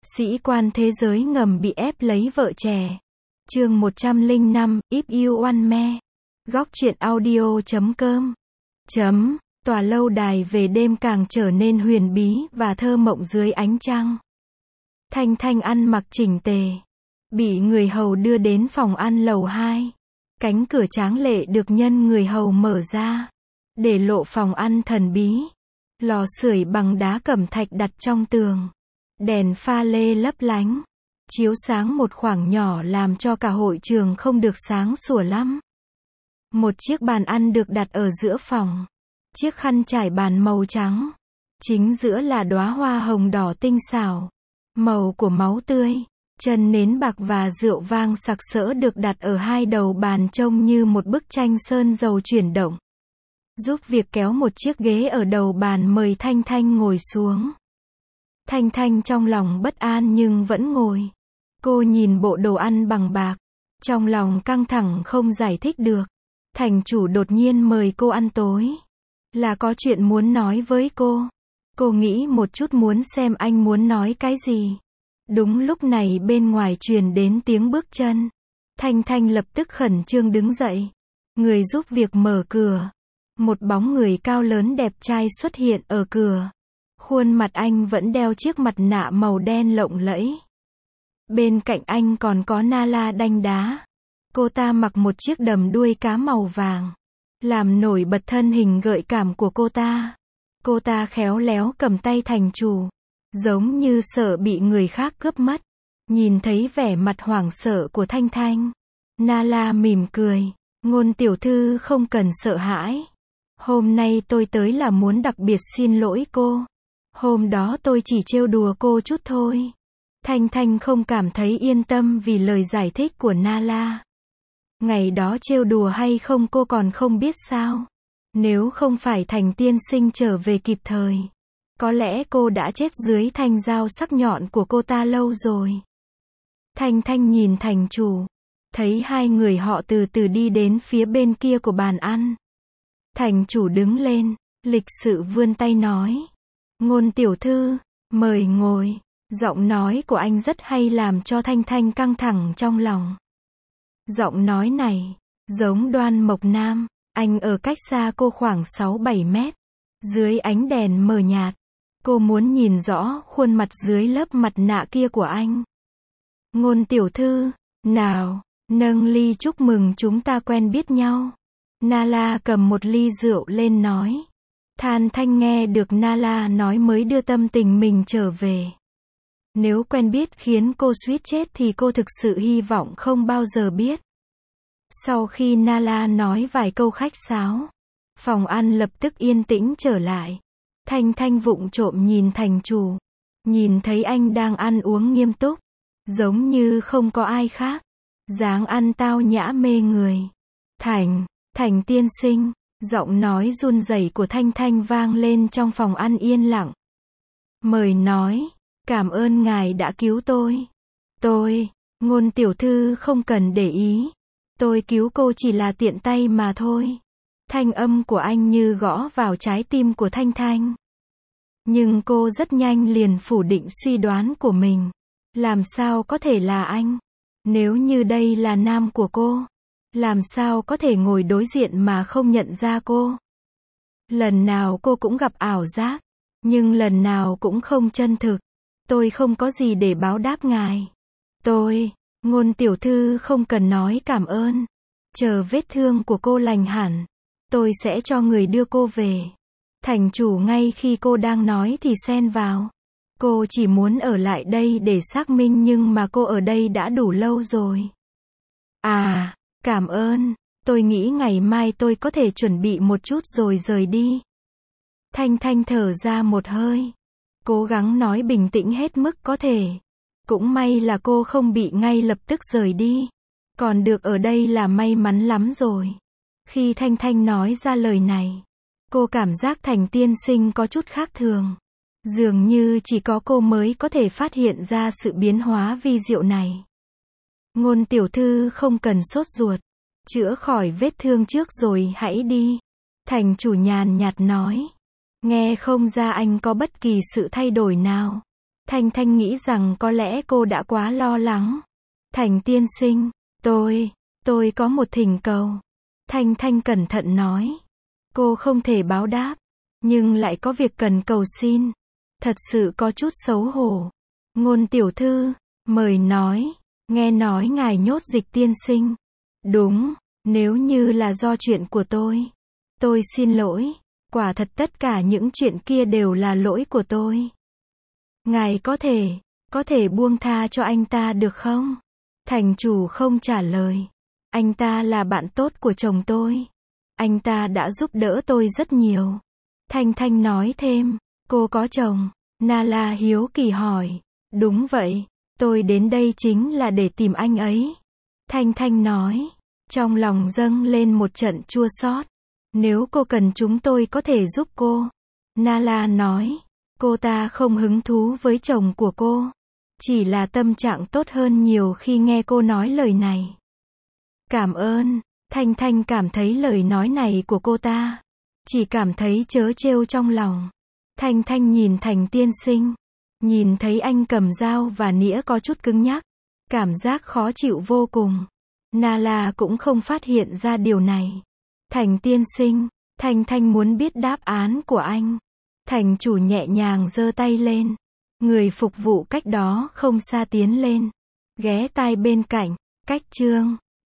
Sĩ quan thế giới ngầm bị ép lấy vợ trẻ. Chương 105, If You Want Me. Góc truyện audio.com. Tòa lâu đài về đêm càng trở nên huyền bí và thơ mộng dưới ánh trăng. Thanh Thanh ăn mặc chỉnh tề, bị người hầu đưa đến phòng ăn lầu 2. Cánh cửa tráng lệ được nhân người hầu mở ra, để lộ phòng ăn thần bí. Lò sưởi bằng đá cẩm thạch đặt trong tường. Đèn pha lê lấp lánh, chiếu sáng một khoảng nhỏ làm cho cả hội trường không được sáng sủa lắm. Một chiếc bàn ăn được đặt ở giữa phòng. Chiếc khăn trải bàn màu trắng. Chính giữa là đóa hoa hồng đỏ tinh xảo, màu của máu tươi. Chân nến bạc và rượu vang sặc sỡ được đặt ở hai đầu bàn trông như một bức tranh sơn dầu chuyển động. Giúp việc kéo một chiếc ghế ở đầu bàn mời Thanh Thanh ngồi xuống. Thanh Thanh trong lòng bất an nhưng vẫn ngồi. Cô nhìn bộ đồ ăn bằng bạc, trong lòng căng thẳng không giải thích được. Thành chủ đột nhiên mời cô ăn tối, là có chuyện muốn nói với cô. Cô nghĩ một chút muốn xem anh muốn nói cái gì. Đúng lúc này bên ngoài truyền đến tiếng bước chân. Thanh Thanh lập tức khẩn trương đứng dậy. Người giúp việc mở cửa. Một bóng người cao lớn đẹp trai xuất hiện ở cửa. Khuôn mặt anh vẫn đeo chiếc mặt nạ màu đen lộng lẫy. Bên cạnh anh còn có Nala đanh đá. Cô ta mặc một chiếc đầm đuôi cá màu vàng, làm nổi bật thân hình gợi cảm của cô ta. Cô ta khéo léo cầm tay thành chủ, giống như sợ bị người khác cướp mất. Nhìn thấy vẻ mặt hoảng sợ của Thanh Thanh, Nala mỉm cười. Ngôn tiểu thư không cần sợ hãi. Hôm nay tôi tới là muốn đặc biệt xin lỗi cô. Hôm đó tôi chỉ trêu đùa cô chút thôi. Thanh Thanh không cảm thấy yên tâm vì lời giải thích của Nala. Ngày đó trêu đùa hay không cô còn không biết sao. Nếu không phải Thành tiên sinh trở về kịp thời, có lẽ cô đã chết dưới thanh dao sắc nhọn của cô ta lâu rồi. Thanh Thanh nhìn thành chủ, thấy hai người họ từ từ đi đến phía bên kia của bàn ăn. Thành chủ đứng lên, lịch sự vươn tay nói. Ngôn tiểu thư, mời ngồi. Giọng nói của anh rất hay làm cho Thanh Thanh căng thẳng trong lòng. Giọng nói này, giống Đoan Mộc Nam. Anh ở cách xa cô khoảng 6-7 mét. Dưới ánh đèn mờ nhạt, cô muốn nhìn rõ khuôn mặt dưới lớp mặt nạ kia của anh. Ngôn tiểu thư, nào, nâng ly chúc mừng chúng ta quen biết nhau. Nala cầm một ly rượu lên nói. Thanh Thanh nghe được Nala nói mới đưa tâm tình mình trở về. Nếu quen biết khiến cô suýt chết thì cô thực sự hy vọng không bao giờ biết. Sau khi Nala nói vài câu khách sáo, phòng ăn lập tức yên tĩnh trở lại. Thanh Thanh vụng trộm nhìn thành chủ. Nhìn thấy anh đang ăn uống nghiêm túc, giống như không có ai khác. Dáng ăn tao nhã mê người. Thành tiên sinh, giọng nói run rẩy của Thanh Thanh vang lên trong phòng ăn yên lặng. Mời nói, cảm ơn ngài đã cứu tôi. Ngôn tiểu thư không cần để ý. Tôi cứu cô chỉ là tiện tay mà thôi. Thanh âm của anh như gõ vào trái tim của Thanh Thanh. Nhưng cô rất nhanh liền phủ định suy đoán của mình. Làm sao có thể là anh? Nếu như đây là nam của cô, làm sao có thể ngồi đối diện mà không nhận ra cô? Lần nào cô cũng gặp ảo giác, nhưng lần nào cũng không chân thực. Tôi không có gì để báo đáp ngài. Ngôn tiểu thư không cần nói cảm ơn. Chờ vết thương của cô lành hẳn, tôi sẽ cho người đưa cô về. Thành chủ ngay khi cô đang nói thì xen vào. Cô chỉ muốn ở lại đây để xác minh nhưng mà cô ở đây đã đủ lâu rồi. À, cảm ơn. Tôi nghĩ ngày mai tôi có thể chuẩn bị một chút rồi rời đi. Thanh Thanh thở ra một hơi. Cố gắng nói bình tĩnh hết mức có thể. Cũng may là cô không bị ngay lập tức rời đi. Còn được ở đây là may mắn lắm rồi. Khi Thanh Thanh nói ra lời này, cô cảm giác Thành tiên sinh có chút khác thường. Dường như chỉ có cô mới có thể phát hiện ra sự biến hóa vi diệu này. Ngôn tiểu thư không cần sốt ruột. Chữa khỏi vết thương trước rồi hãy đi. Thành chủ nhàn nhạt nói. Nghe không ra anh có bất kỳ sự thay đổi nào. Thanh Thanh nghĩ rằng có lẽ cô đã quá lo lắng. Thành tiên sinh, tôi có một thỉnh cầu. Thanh Thanh cẩn thận nói. Cô không thể báo đáp, nhưng lại có việc cần cầu xin. Thật sự có chút xấu hổ. Ngôn tiểu thư, mời nói, nghe nói ngài nhốt Dịch tiên sinh. Đúng, nếu như là do chuyện của tôi xin lỗi, quả thật tất cả những chuyện kia đều là lỗi của tôi. Ngài có thể buông tha cho anh ta được không? Thành chủ không trả lời. Anh ta là bạn tốt của chồng tôi. Anh ta đã giúp đỡ tôi rất nhiều. Thanh Thanh nói thêm, cô có chồng? Nala hiếu kỳ hỏi. Đúng vậy, tôi đến đây chính là để tìm anh ấy. Thanh Thanh nói, trong lòng dâng lên một trận chua xót. Nếu cô cần chúng tôi có thể giúp cô. Nala nói, cô ta không hứng thú với chồng của cô. Chỉ là tâm trạng tốt hơn nhiều khi nghe cô nói lời này. Cảm ơn. Thanh Thanh cảm thấy lời nói này của cô ta chỉ cảm thấy trớ trêu trong lòng. Thanh Thanh nhìn Thành tiên sinh, nhìn thấy anh cầm dao và nĩa có chút cứng nhắc, cảm giác khó chịu vô cùng. Nala cũng không phát hiện ra điều này. Thành tiên sinh, Thanh Thanh muốn biết đáp án của anh. Thành chủ nhẹ nhàng giơ tay lên. Người phục vụ cách đó không xa tiến lên, ghé tai bên cạnh. Cách chương